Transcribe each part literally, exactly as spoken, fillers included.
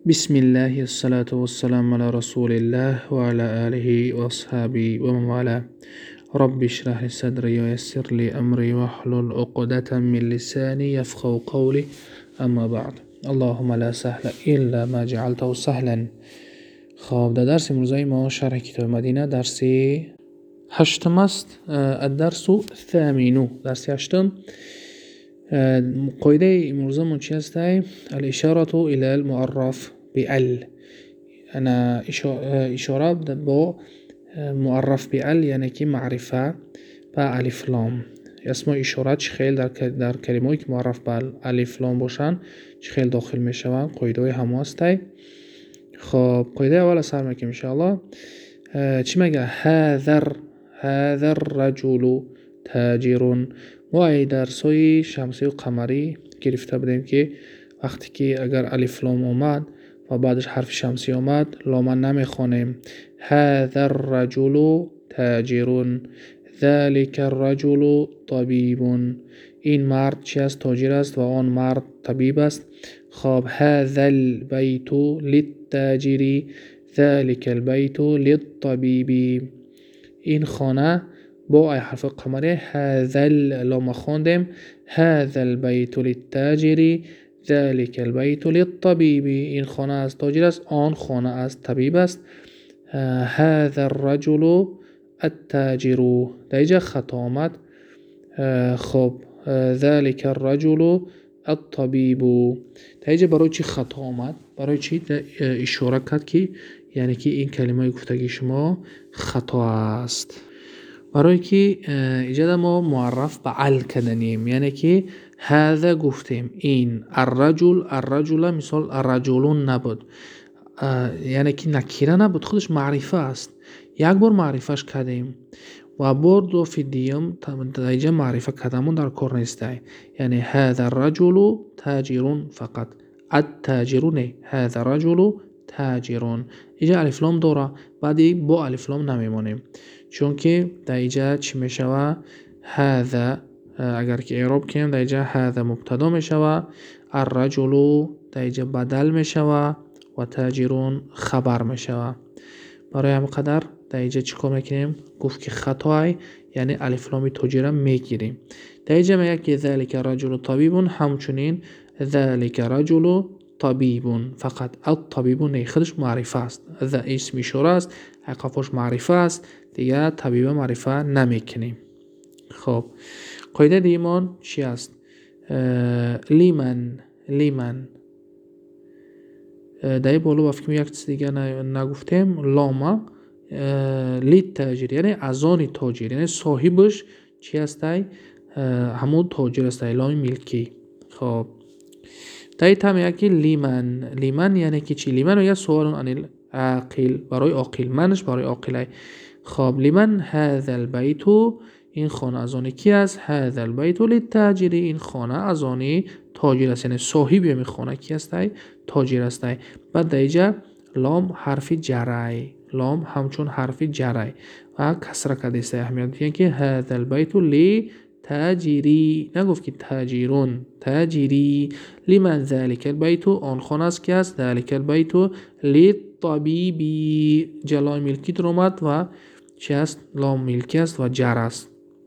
بسم الله الصلاة والسلام على رسول الله وعلى آله وأصحابه ومن والاه. رب اشرح لي صدري ويسر لي أمري واحلل عقدة من لساني يفقهوا قولي. أما بعد. اللهم لا سهل إلا ما جعلته سهلا. خب در درس امروزی ما شرح کتاب مدینه درسی هشتم است. الدرس الثامن درس هشتم. قاعده امروزمون چی است؟ الاشاره الى المعرف بال. انا اشاره با معرف بال یعنی که معرفه با الف لام. اسم اشاره چه خیلی در در کلمه‌ای که معرف با الف لام باشن چه خیلی داخل میشوند. قاعده هم است. خب قاعده اول سر میکنیم ان شاء الله. چی میگه؟ هذا هذا الرجل تاجر. ما ای درسای شمسی و قمری گرفته بودیم که وقتی که اگر الف لام اومد و بعدش حرف شمسی اومد لام نمیخوانیم. هذا الرجل تاجر، ذلك الرجل طبیب. این مرد چی است؟ تاجر است و آن مرد طبیب است. خب هذا البيت للتاجر، ذلك البيت للطبيب. این خانه با ای حرف قمری هذا لام خواندیم. هذا البيت للتاجر، ذلك البيت للطبيب. این خانه از تاجر است، آن خانه از طبیب است. هذا الرجل التاجر در اینجا خطا آمد. خب ذلك الرجل الطبيب در اینجا برای چی خطا آمد؟ برای چی اشاره کرد که یعنی که این کلمه گفتگی شما خطا است؟ برای که اینجا ما معرف به ال کردنیم، یعنی که هذا گفتیم این الرجل الرجل مثال الرجلون نبود، یعنی که نکیره نبود، خودش معرفه است. یک بار معرفش کردیم و بار دو فی دیم در اینجا معرفه کردمون در کار نیست. یعنی هذا الرجل تاجرون فقط، التاجرون هذا الرجل تاجرون. اینجا الف لام داره، بعدی با الف لام نمیمونیم چون که در اینجا چی میشوه؟ هذا اگر که اعراب کنیم در اینجا هذا مبتدا میشوه، الرجل در اینجا بدل میشوه و تاجرون خبر میشوه. برای همین قدر در اینجا چی کار میکنیم؟ گفت که خطای یعنی الف لام تاجر میگیریم. در اینجا میگه که ذلك الرجل طبیب، همچنین ذلك الرجل طبیب، فقط الطبیب نه، خودش معرفه است. ذا اسم اشاره است، حقیقتش معرفه است، دیگه طبیب معرفه نمیکنیم. خب قاعده دیمان چی است؟ لیمن لیمن در بالا با فکر یک چیز دیگه نگفتیم. لاما لیت تاجر یعنی از آن تاجر، یعنی صاحبش چی است؟ همون تاجر است، لام ملکی. خب در تام یکی لیمن لیمن یعنی که چی؟ لیمن یا سوال عن العاقل، برای عاقل، منش برای عاقل. خب لیمن هذا البيت، این خانه از آن کی است؟ هذا البيت للتاجر، این خانه از آن تاجر است، یعنی صاحب این خانه کی است؟ تاجر است. بعد در اینجا لام حرف جرای، لام همچون حرف جرای و کسره کرده است. اهمیت یعنی که هذا البيت لی تاجری، نگفت که تاجرون، تاجری. لمن ذلك البيت، آن خانه است که است ذلك البيت للطبیبی، جلای ملکی در اومد و چی است؟ لام ملکی است و جر است.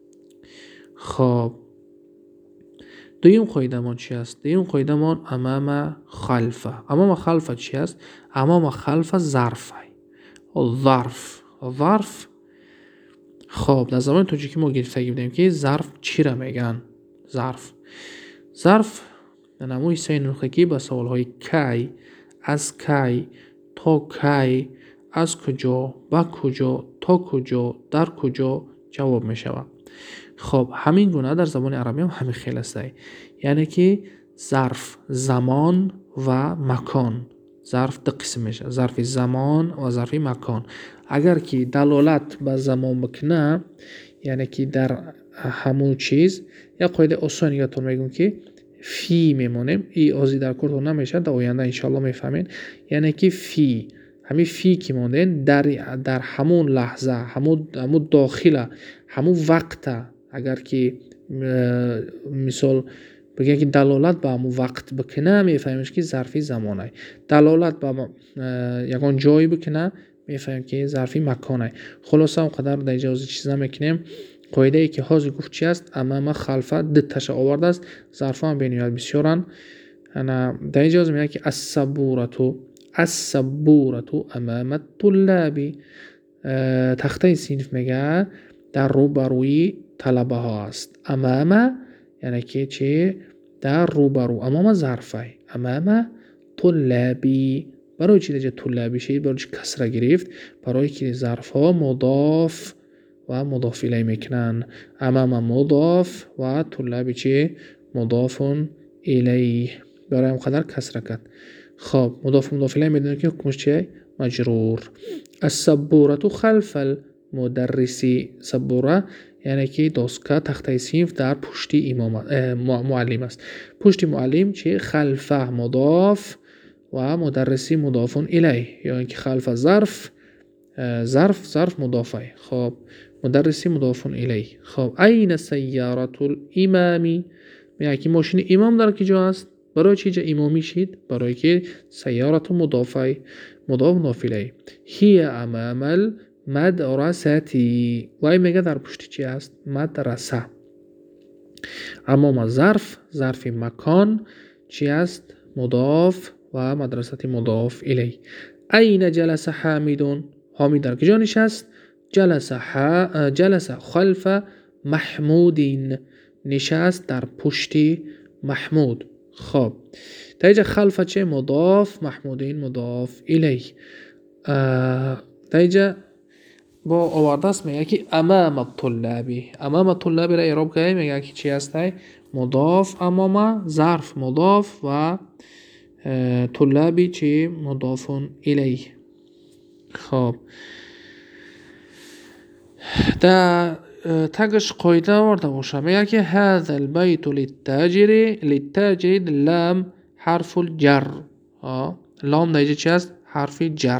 خب دویم قاعده من چی است؟ دویم قاعده من امام خلفه. امام خلفه چی است؟ امام خلفه ظرفه، ظرف ظرف. خب در زمان تاجیکی ما گرفتگی بودیم که ظرف چی را میگن؟ ظرف ظرف نموی سه نخکی با سوال های کی، از کی، تا کی، از کجا، با کجا، تا کجا، در کجا جواب می شود. خب همین گونه در زبان عربی هم همین خیلی است. یعنی که ظرف زمان و مکان، ظرف دو قسم میشه، ظرف زمان و ظرف مکان. اگر که دلالت به زمان بکنه یعنی که در همون چیز، یا قاعده آسانیاتون میگم که فی میمونیم، ای آزی در کارتون نمیشه، در آینده انشالله میفهمین. یعنی که فی، همین فی که موندین در در همون لحظه، همون همون داخله، همون وقت. اگر که مثال بگه که دلالت به همون وقت بکنه میفهمیش که ظرفی زمانه. دلالت به یگان جایی بکنه میفهمیم که ظرفی مکانه. خلاصه اونقدر در اجازه چیزا میکنیم. قاعده ای که حاضر گفت چی است؟ امام خلفه دتش آورده است. ظرفا هم بینید بسیارن. انا در اجازه میگه که السبورتو السبورتو امام الطلابی، تخته صنف میگه در روبروی طلبه ها است. امام یعنی که چه؟ در روبرو. امام ظرفه امام طلابی. برای چی دیگه طلابی شید؟ برای چی کسره گرفت؟ برای که ظرف ها مضاف و مضاف الیه میکنن. امام مضاف و طلابی چه؟ مضاف الیه. برای اون قدر کسره کرد. خب مضاف مضاف الیه میدونید که حکمش چیه؟ مجرور. السبورة خلف المدرسی. سبوره یعنی که دستگاه تخته صنف در پشتی امام معلم است. پشتی معلم چه؟ خلفه مضاف و مدرسی مضاف الیه، یا اینکه خلف ظرف ظرف ظرف مضافه. خب مدرسی مضاف الیه. خب این سیارة الامامی، میگه که ماشین امام در کجا است؟ برای چی جا امامی شید؟ برای که سیارة مضافه مضاف مضاف الیه. هی امام المدرستی. وای میگه در پشت چی است؟ مدرسه. امام ظرف ظرف مکان چی است؟ مضاف و مدرسه مضاف الیه. این جلس حامدون. حامد در کجا نشست؟ جلس ح... جلس خلف محمودین. نشست در پشت محمود. خب در اینجا خلف چه؟ مضاف، محمودین مضاف الیه. در اینجا با آورده است میگه که امام الطلابی. امام الطلابی را اعراب کنیم میگه که چی است؟ مضاف امام ظرف مضاف و طلابی چی؟ مضاف الیه. خب در تگش قاعده آورده باشه میگه که هذا البيت للتاجر. للتاجر لام حرف الجر. لام در اینجا چی است؟ حرف جر.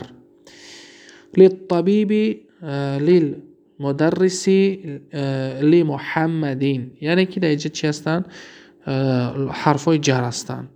للطبيب للمدرس لمحمدین، یعنی که در اینجا چی هستن؟ حرفای جر هستن.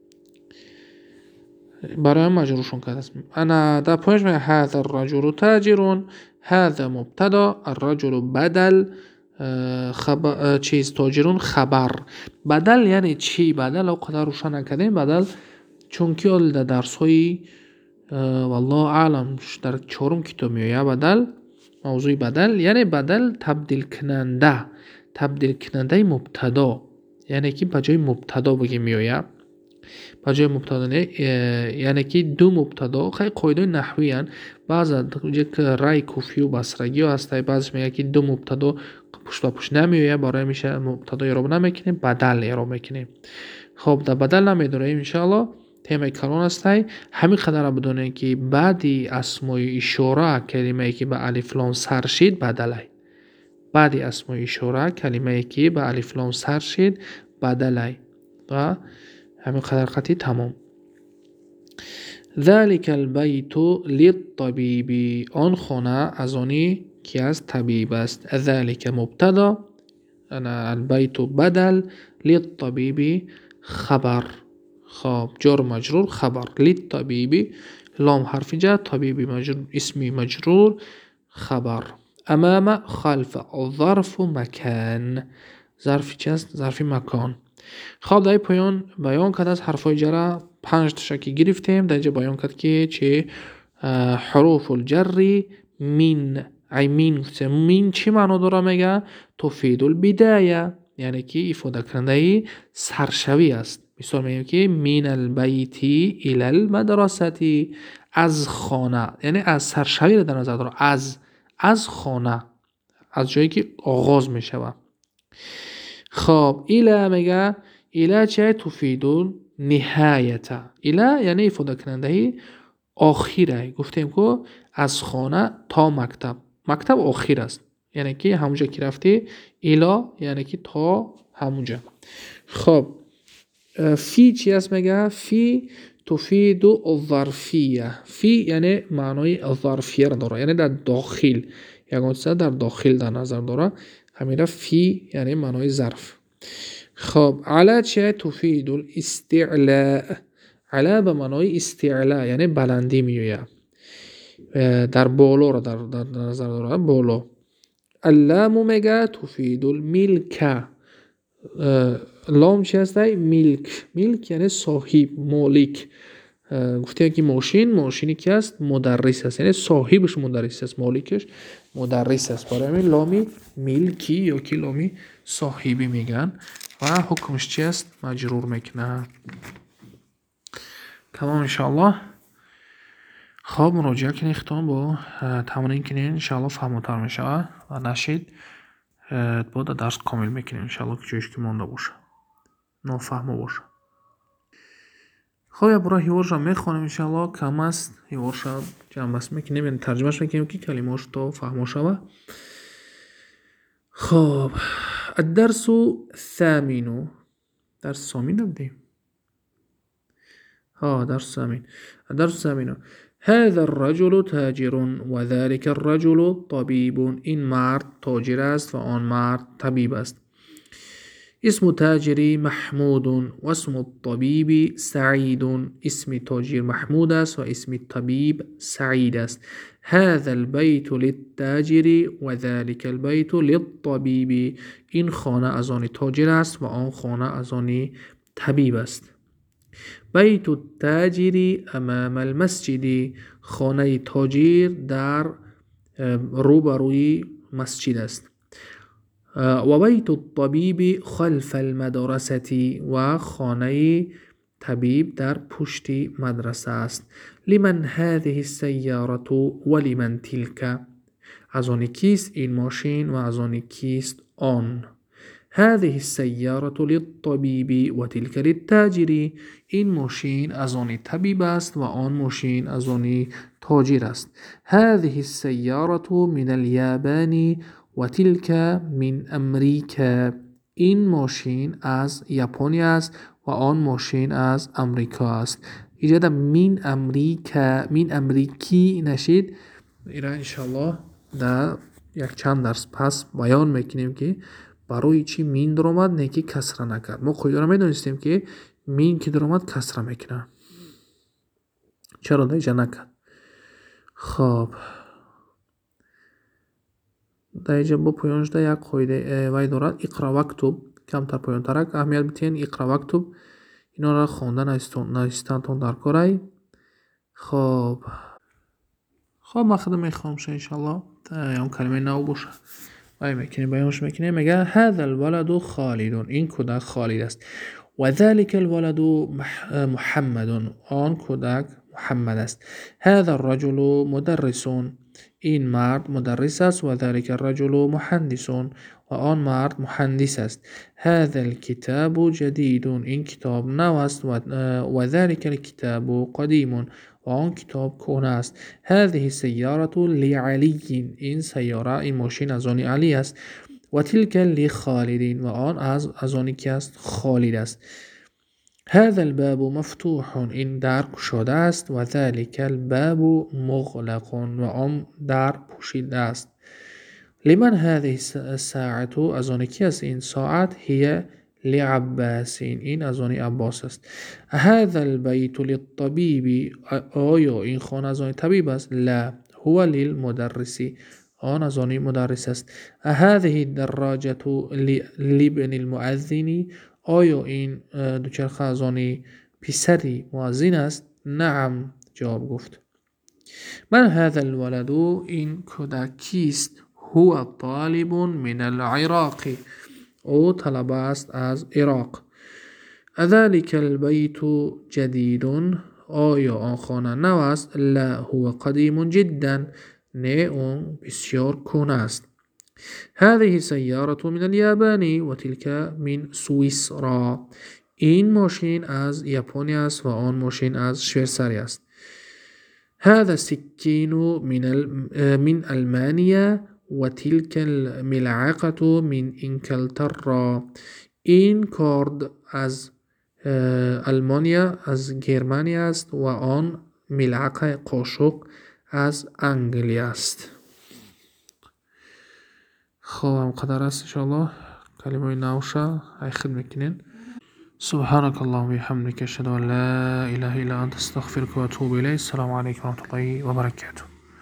برای مجرورشون کرده است. انا در پایش میگه هذا الرجل تاجر. هذا مبتدا، الرجل بدل، خبر چیز تاجرون خبر. بدل یعنی چی؟ بدل او قدر روشن نکردیم. بدل چون که در درس های والله اعلم در چهارم کتاب میاد بدل، موضوع بدل یعنی بدل تبدیل کننده، تبدیل کننده مبتدا، یعنی که بجای مبتدا بگیم میاد بجای مبتدا نه، یعنی که دو مبتدا. خیلی قاعده نحوی ان بعض یک رای کوفی و بصرگی هست، بعض میگه که دو مبتدا پشت به پشت نمیاد، برای میشه مبتدا اعراب نمیکنیم بدل اعراب میکنیم. خب در بدل نمیدونیم ان شاء الله تیم کلان است. همین قدر بدونید که بعدی اسمای اشاره کلمه ای که به الف لام سر شید بدله. بعدی اسمای اشاره کلمه ای که به الف لام سر شید بدله. و همین قدر قطعی تمام. ذلك البيت للطبيب. آن خانه از آنی که از طبیب است. ذلك مبتدا، انا البيت بدل، للطبيب خبر. خب جار مجرور خبر. للطبيب لام حرف جر، طبيب مجرور اسمی مجرور خبر. امام خلف ظرف مکان. ظرف چی است؟ ظرف مکان. خب در پایان بیان کرد از حرفای جر پنج تا شکل گرفتیم. در اینجا بیان کرد که چه حروف الجر من. ای من من چی معنا داره؟ میگه تفید البدایه، یعنی که افاده کننده سرشوی است. مثال میگیم که من البیتی الی المدرستی، از خانه، یعنی از سرشوی رو در نظر داره. از از خانه، از جایی که آغاز میشه. خب الی میگه الی چه؟ تفیدون نهایت. الی یعنی افاده کننده آخره. گفتیم که از خانه تا مکتب، مکتب آخر است، یعنی که همونجا که رفتی. الی یعنی که تا همونجا. خب فی چی است؟ میگه فی تفید الظرفیه. فی یعنی معنای ظرفیه را داره، یعنی در داخل، یعنی در داخل در نظر داره. همین فی یعنی معنای ظرف. خب علا چیه؟ تفید الاستعلاء. علا به معنای استعلاء یعنی بلندی میوید، در بالا رو در, در, در نظر داره، بالا. اللام میگه تفید الملک. لام چی هست؟ میلک. میلک یعنی صاحب، مالک. گفته که ماشین، ماشینی که است مدرس است، یعنی صاحبش مدرس است، مالکش مدرس است. برای همین لامی میلکی یا که لامی صاحبی میگن و حکمش چی است؟ مجرور میکنه. تمام انشاءالله. خب مراجعه کنید ختام با تمرین کنید، انشاءالله فهمتر میشه و نشید بعد درس کامل میکنیم انشاءالله که جایش که مونده باشه، نافهمه باشه. خب برای هیورش هم میخوانیم انشاءالله، کم است هیورش هم جمع بست میکنیم، یعنی ترجمهش میکنیم که کلمهاش تا فهمه شوه. خب الدرس الثامن، درس ثامن نبودیم؟ ها درس ثامن. الدرس الثامن. هذا الرجل تاجر وذلك الرجل طبيب. این مرد تاجر است و آن مرد طبیب است. اسم تاجری محمود و اسم الطبیب سعید. اسم تاجر محمود است و اسم طبیب سعید است. هذا البيت للتاجر و ذلك البيت للطبيب. این خانه از آن تاجر است و آن خانه از آن طبیب است. بیت التاجر امام المسجد. خانه تاجر در روبروی مسجد است. و بیت الطبیب خلف المدرسه. و خانه طبیب در پشت مدرسه است. لمن هذه السیارة و لمن تلك. از آن کیست این ماشین و از آن کیست آن. هذه السيارة للطبيب وتلك للتاجر. این ماشین از آن طبیب است و آن ماشین از آن تاجر است. هذه السيارة من اليابان وتلك من امریکا. این ماشین از ژاپن است و آن ماشین از امریکا است. اینجا من امریکا، من امریکی نشید. اینا انشالله در یک چند درس پس بیان میکنیم که برای چی مین در اومد نه که کسره نکرد. ما خود را میدونستیم که مین که در اومد کسره میکنه، چرا دیجا نکرد. خب دیجا با پویانش ده یک قایده وی دارد. اقرا وکتب، کمتر پویان ترک اهمیت بیتین. اقرا وکتب اینا را خونده نایستانتون در کاری. خب خب ما خدا میخوام شه انشالله اون کلمه نو باشه وی میکنیم بیانش میکنیم. میگه هذا الولد خالد. این کودک خالد است. و ذلك الولد محمد. آن کودک محمد است. هذا الرجل مدرس. این مرد مدرس است. و ذلك الرجل مهندس. و آن مرد مهندس است. هذا الكتاب جدید. این کتاب نو است. و ذلك الكتاب قدیم. و آن کتاب کهنه است. هذه السیارة لعلی. این سیاره، این ماشین از آن علی است. و تلك لخالد. و آن از از آن کی است؟ خالد است. هذا الباب مفتوح. این در گشاده است. و ذلك الباب مغلق. و آن در پوشیده است. لمن هذه الساعة. از آن کی است این ساعت؟ هي لعباس. این از آن عباس است. هذا البيت للطبيب. آیا این خانه از آن طبیب است؟ لا هو للمدرس. آن از آن مدرس است. هذه الدراجة لابن المؤذن. آیا این دوچرخه از آن پسری مؤذن است؟ نعم جواب گفت. من هذا الولد. این کودک کیست؟ هو طالب من العراق. او طلبه است از عراق. اذلك البيت جدید. آیا آن خانه نو است؟ لا هو قدیم جدا. نه اون بسیار کهنه است. هذه سیارة من اليابان و تلك من سوئیسرا. این ماشین از ژاپن است و آن ماشین از شویساری است. هذا السكين من من المانیا و تلك الملعقة من انگلترا. این کارد از آلمانیا، از گرمانی است و آن ملعقه قاشق از انگلیس است. خب هم قدر است انشاءالله kalimai nausha ay khidmekinen. سبحانك اللهم وبحمدك أشهد أن لا إله إلا أنت أستغفرك وأتوب إليك. السلام عليكم ورحمة الله وبركاته.